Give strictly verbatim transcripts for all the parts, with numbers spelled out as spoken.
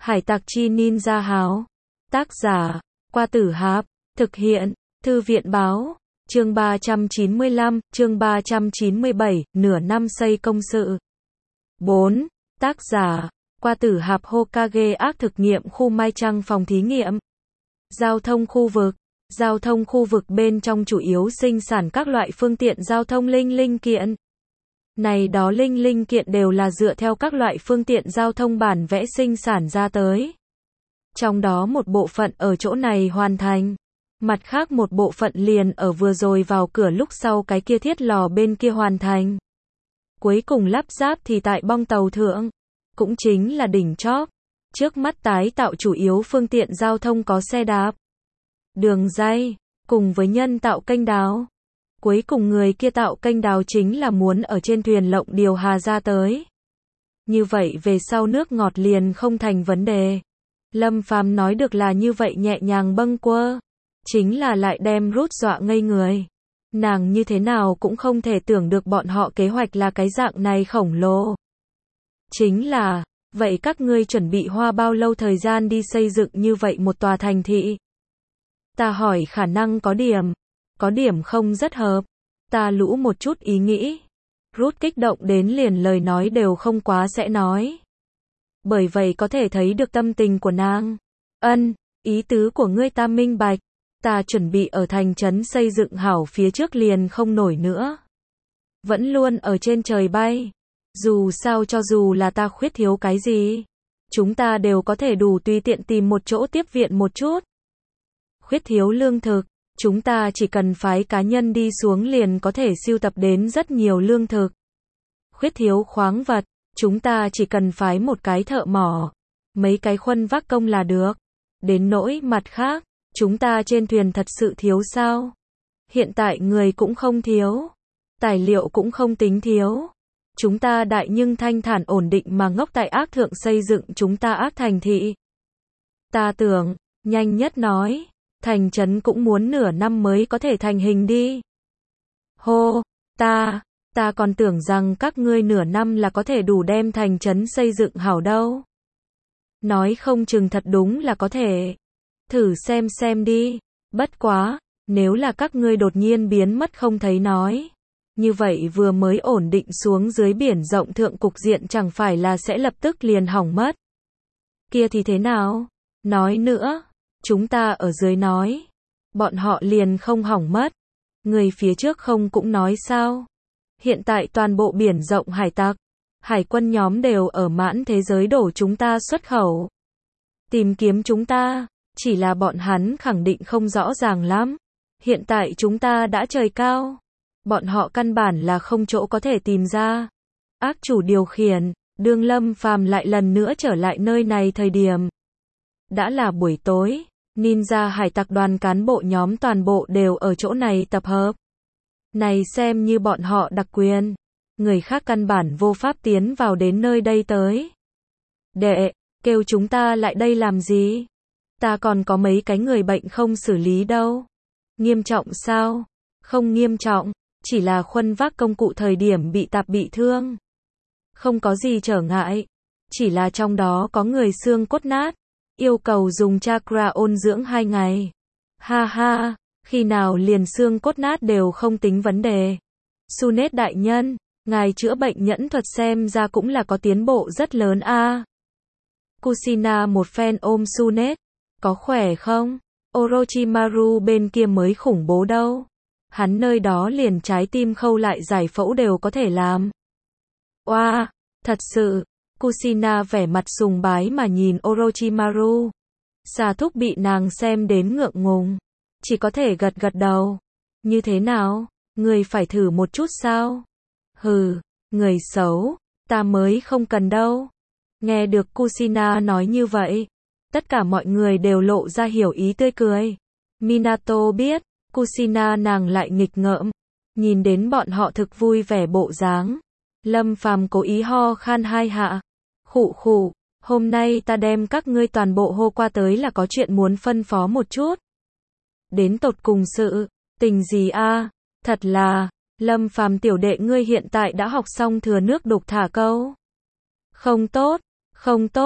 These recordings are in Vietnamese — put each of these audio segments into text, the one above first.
Hải tặc chi ninja háo. Tác giả, Qua Tử Hạp. Thực hiện, Thư viện báo. Chương ba trăm chín mươi lăm, chương ba trăm chín mươi bảy, nửa năm xây công sự. bốn. Tác giả, Qua Tử Hạp. Hokage ác thực nghiệm khu Mai Trăng phòng thí nghiệm. Giao thông khu vực. Giao thông khu vực bên trong chủ yếu sinh sản các loại phương tiện giao thông linh linh kiện. Này đó linh linh kiện đều là dựa theo các loại phương tiện giao thông bản vẽ sinh sản ra tới. Trong đó một bộ phận ở chỗ này hoàn thành. Mặt khác một bộ phận liền ở vừa rồi vào cửa lúc sau cái kia thiết lò bên kia hoàn thành. Cuối cùng lắp ráp thì tại bong tàu thượng. Cũng chính là đỉnh chóp. Trước mắt tái tạo chủ yếu phương tiện giao thông có xe đạp, đường ray, cùng với nhân tạo kênh đào. Cuối cùng người kia tạo kênh đào chính là muốn ở trên thuyền lộng điều hà ra tới. Như vậy về sau nước ngọt liền không thành vấn đề. Lâm Phàm nói được là như vậy nhẹ nhàng bâng quơ. Chính là lại đem Rút dọa ngây người. Nàng như thế nào cũng không thể tưởng được bọn họ kế hoạch là cái dạng này khổng lồ. Chính là, vậy các ngươi chuẩn bị hoa bao lâu thời gian đi xây dựng như vậy một tòa thành thị? Ta hỏi khả năng có điểm. Có điểm không rất hợp. Ta lũ một chút ý nghĩ. Rút kích động đến liền lời nói đều không quá sẽ nói. Bởi vậy có thể thấy được tâm tình của nàng. Ân, ý tứ của ngươi ta minh bạch. Ta chuẩn bị ở thành trấn xây dựng hảo phía trước liền không nổi nữa. Vẫn luôn ở trên trời bay. Dù sao cho dù là ta khuyết thiếu cái gì, chúng ta đều có thể đủ tùy tiện tìm một chỗ tiếp viện một chút. Khuyết thiếu lương thực, chúng ta chỉ cần phái cá nhân đi xuống liền có thể sưu tập đến rất nhiều lương thực. Khuyết thiếu khoáng vật, chúng ta chỉ cần phái một cái thợ mỏ, mấy cái khuân vác công là được. Đến nỗi mặt khác, chúng ta trên thuyền thật sự thiếu sao? Hiện tại người cũng không thiếu, tài liệu cũng không tính thiếu. Chúng ta đại nhưng thanh thản ổn định mà ngốc tại ác thượng xây dựng chúng ta ác thành thị. Ta tưởng, nhanh nhất nói, thành trấn cũng muốn nửa năm mới có thể thành hình đi. Hô, ta, ta còn tưởng rằng các ngươi nửa năm là có thể đủ đem thành trấn xây dựng hảo đâu. Nói không chừng thật đúng là có thể. Thử xem xem đi. Bất quá, nếu là các ngươi đột nhiên biến mất không thấy nói. Như vậy vừa mới ổn định xuống dưới biển rộng thượng cục diện chẳng phải là sẽ lập tức liền hỏng mất. Kia thì thế nào? Nói nữa, chúng ta ở dưới nói. Bọn họ liền không hỏng mất. Người phía trước không cũng nói sao? Hiện tại toàn bộ biển rộng hải tặc, hải quân nhóm đều ở mãn thế giới đổ chúng ta xuất khẩu. Tìm kiếm chúng ta, chỉ là bọn hắn khẳng định không rõ ràng lắm. Hiện tại chúng ta đã trời cao. Bọn họ căn bản là không chỗ có thể tìm ra. Ác chủ điều khiển, đương Lâm Phàm lại lần nữa trở lại nơi này thời điểm. Đã là buổi tối, ninja hải tặc đoàn cán bộ nhóm toàn bộ đều ở chỗ này tập hợp. Này xem như bọn họ đặc quyền. Người khác căn bản vô pháp tiến vào đến nơi đây tới. Đệ, kêu chúng ta lại đây làm gì? Ta còn có mấy cái người bệnh không xử lý đâu. Nghiêm trọng sao? Không nghiêm trọng. Chỉ là khuân vác công cụ thời điểm bị tạp bị thương. Không có gì trở ngại. Chỉ là trong đó có người xương cốt nát. Yêu cầu dùng chakra ôn dưỡng hai ngày. Ha ha, khi nào liền xương cốt nát đều không tính vấn đề. Sunet đại nhân, ngài chữa bệnh nhẫn thuật xem ra cũng là có tiến bộ rất lớn a. À. Kushina một phen ôm Sunet. Có khỏe không? Orochimaru bên kia mới khủng bố đâu. Hắn nơi đó liền trái tim khâu lại giải phẫu đều có thể làm. Oa, wow, thật sự. Kushina vẻ mặt sùng bái mà nhìn Orochimaru. Xà thúc bị nàng xem đến ngượng ngùng. Chỉ có thể gật gật đầu. Như thế nào? Người phải thử một chút sao? Hừ, người xấu. Ta mới không cần đâu. Nghe được Kushina nói như vậy. Tất cả mọi người đều lộ ra hiểu ý tươi cười. Minato biết. Kushina nàng lại nghịch ngợm. Nhìn đến bọn họ thực vui vẻ bộ dáng. Lâm Phàm cố ý ho khan hai hạ. Khụ khụ, hôm nay ta đem các ngươi toàn bộ hô qua tới là có chuyện muốn phân phó một chút. Đến tột cùng sự, tình gì a? Thật là, Lâm Phàm tiểu đệ ngươi hiện tại đã học xong thừa nước đục thả câu. Không tốt, không tốt,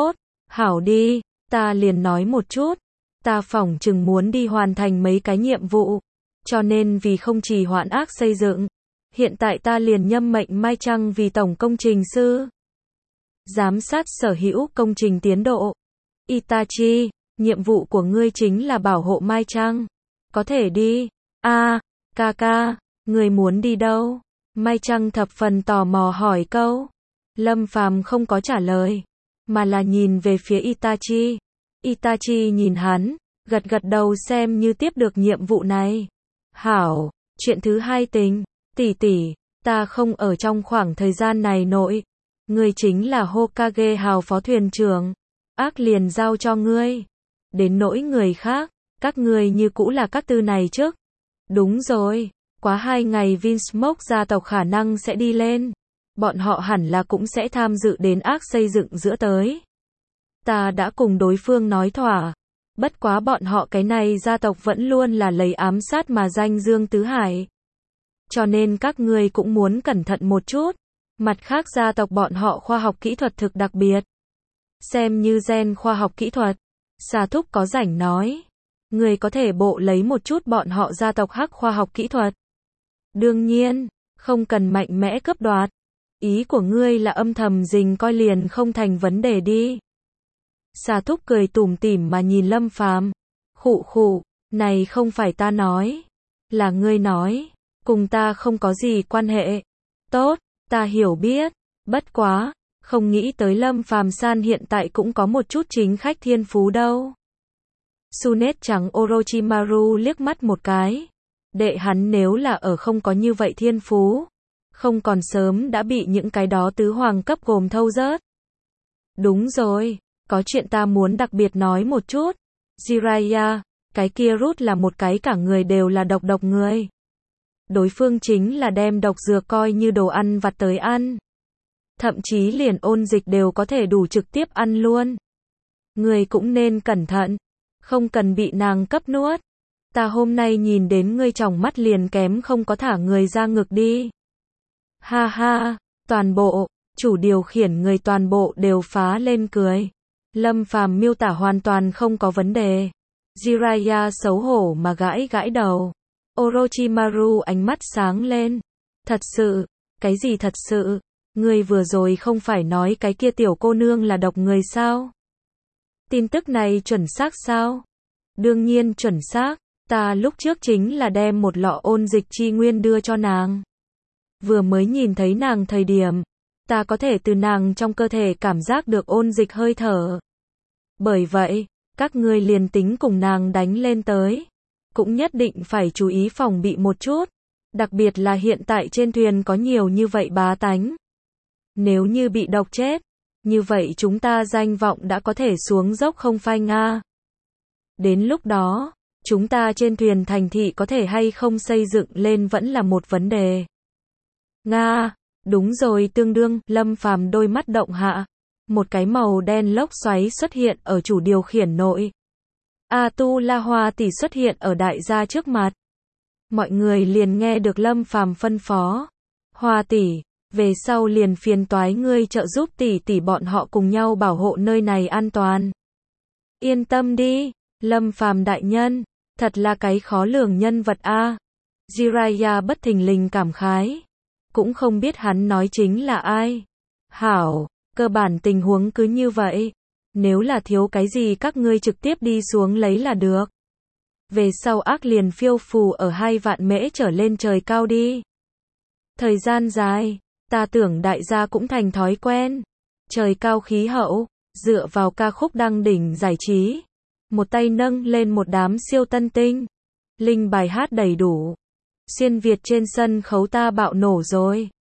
Hảo đi, ta liền nói một chút. Ta phỏng chừng muốn đi hoàn thành mấy cái nhiệm vụ. Cho nên vì không trì hoãn ác xây dựng. Hiện tại ta liền nhâm mệnh Mai Trăng vì tổng công trình sư. Giám sát sở hữu công trình tiến độ. Itachi, nhiệm vụ của ngươi chính là bảo hộ Mai Trăng. Có thể đi. A, ca ca, ngươi muốn đi đâu? Mai Trăng thập phần tò mò hỏi câu. Lâm Phàm không có trả lời, mà là nhìn về phía Itachi. Itachi nhìn hắn, gật gật đầu xem như tiếp được nhiệm vụ này. Hảo, chuyện thứ hai tính, tỷ tỷ, ta không ở trong khoảng thời gian này nội. Ngươi chính là Hokage hào phó thuyền trưởng. Ác liền giao cho ngươi. Đến nỗi người khác, các ngươi như cũ là các tư này trước. Đúng rồi, quá hai ngày Vinsmoke gia tộc khả năng sẽ đi lên. Bọn họ hẳn là cũng sẽ tham dự đến ác xây dựng giữa tới. Ta đã cùng đối phương nói thỏa. Bất quá bọn họ cái này gia tộc vẫn luôn là lấy ám sát mà danh Dương Tứ Hải. Cho nên các ngươi cũng muốn cẩn thận một chút. Mặt khác gia tộc bọn họ khoa học kỹ thuật thực đặc biệt. Xem như gen khoa học kỹ thuật. Xà Thúc có rảnh nói. Người có thể bộ lấy một chút bọn họ gia tộc hắc khoa học kỹ thuật. Đương nhiên, không cần mạnh mẽ cướp đoạt. Ý của ngươi là âm thầm rình coi liền không thành vấn đề đi. Xà Thúc cười tủm tỉm mà nhìn Lâm Phàm. Khụ khụ, này không phải ta nói. Là ngươi nói. Cùng ta không có gì quan hệ. Tốt, ta hiểu biết. Bất quá, không nghĩ tới Lâm Phàm san hiện tại cũng có một chút chính khách thiên phú đâu. Sunet trắng Orochimaru liếc mắt một cái. Đệ hắn nếu là ở không có như vậy thiên phú. Không còn sớm đã bị những cái đó tứ hoàng cấp gồm thâu rớt. Đúng rồi, có chuyện ta muốn đặc biệt nói một chút. Jiraiya, cái kia Rút là một cái cả người đều là độc độc người. Đối phương chính là đem độc dược coi như đồ ăn vặt tới ăn. Thậm chí liền ôn dịch đều có thể đủ trực tiếp ăn luôn. Người cũng nên cẩn thận. Không cần bị nàng cấp nuốt. Ta hôm nay nhìn đến ngươi tròng mắt liền kém không có thả người ra ngực đi. Ha ha, toàn bộ, chủ điều khiển người toàn bộ đều phá lên cười. Lâm Phàm miêu tả hoàn toàn không có vấn đề. Jiraiya xấu hổ mà gãi gãi đầu. Orochimaru ánh mắt sáng lên. Thật sự, cái gì thật sự? Ngươi vừa rồi không phải nói cái kia tiểu cô nương là độc người sao? Tin tức này chuẩn xác sao? Đương nhiên chuẩn xác, ta lúc trước chính là đem một lọ ôn dịch chi nguyên đưa cho nàng. Vừa mới nhìn thấy nàng thời điểm, ta có thể từ nàng trong cơ thể cảm giác được ôn dịch hơi thở. Bởi vậy, các ngươi liền tính cùng nàng đánh lên tới, cũng nhất định phải chú ý phòng bị một chút, đặc biệt là hiện tại trên thuyền có nhiều như vậy bá tánh. Nếu như bị độc chết, như vậy chúng ta danh vọng đã có thể xuống dốc không phai nga. Đến lúc đó, chúng ta trên thuyền thành thị có thể hay không xây dựng lên vẫn là một vấn đề. Nga, đúng rồi tương đương, Lâm Phàm đôi mắt động hạ. Một cái màu đen lốc xoáy xuất hiện ở chủ điều khiển nội. Atula Hoa tỷ xuất hiện ở đại gia trước mặt. Mọi người liền nghe được Lâm Phàm phân phó. Hoa tỷ, về sau liền phiền toái ngươi trợ giúp tỷ tỷ bọn họ cùng nhau bảo hộ nơi này an toàn. Yên tâm đi, Lâm Phàm đại nhân, thật là cái khó lường nhân vật a. Jiraiya bất thình lình cảm khái. Cũng không biết hắn nói chính là ai. Hảo, cơ bản tình huống cứ như vậy. Nếu là thiếu cái gì các ngươi trực tiếp đi xuống lấy là được. Về sau ác liền phiêu phù ở hai vạn mễ trở lên trời cao đi. Thời gian dài, ta tưởng đại gia cũng thành thói quen. Trời cao khí hậu, dựa vào ca khúc đăng đỉnh giải trí. Một tay nâng lên một đám siêu tân tinh. Linh bài hát đầy đủ. Xuyên Việt trên sân khấu ta bạo nổ rồi.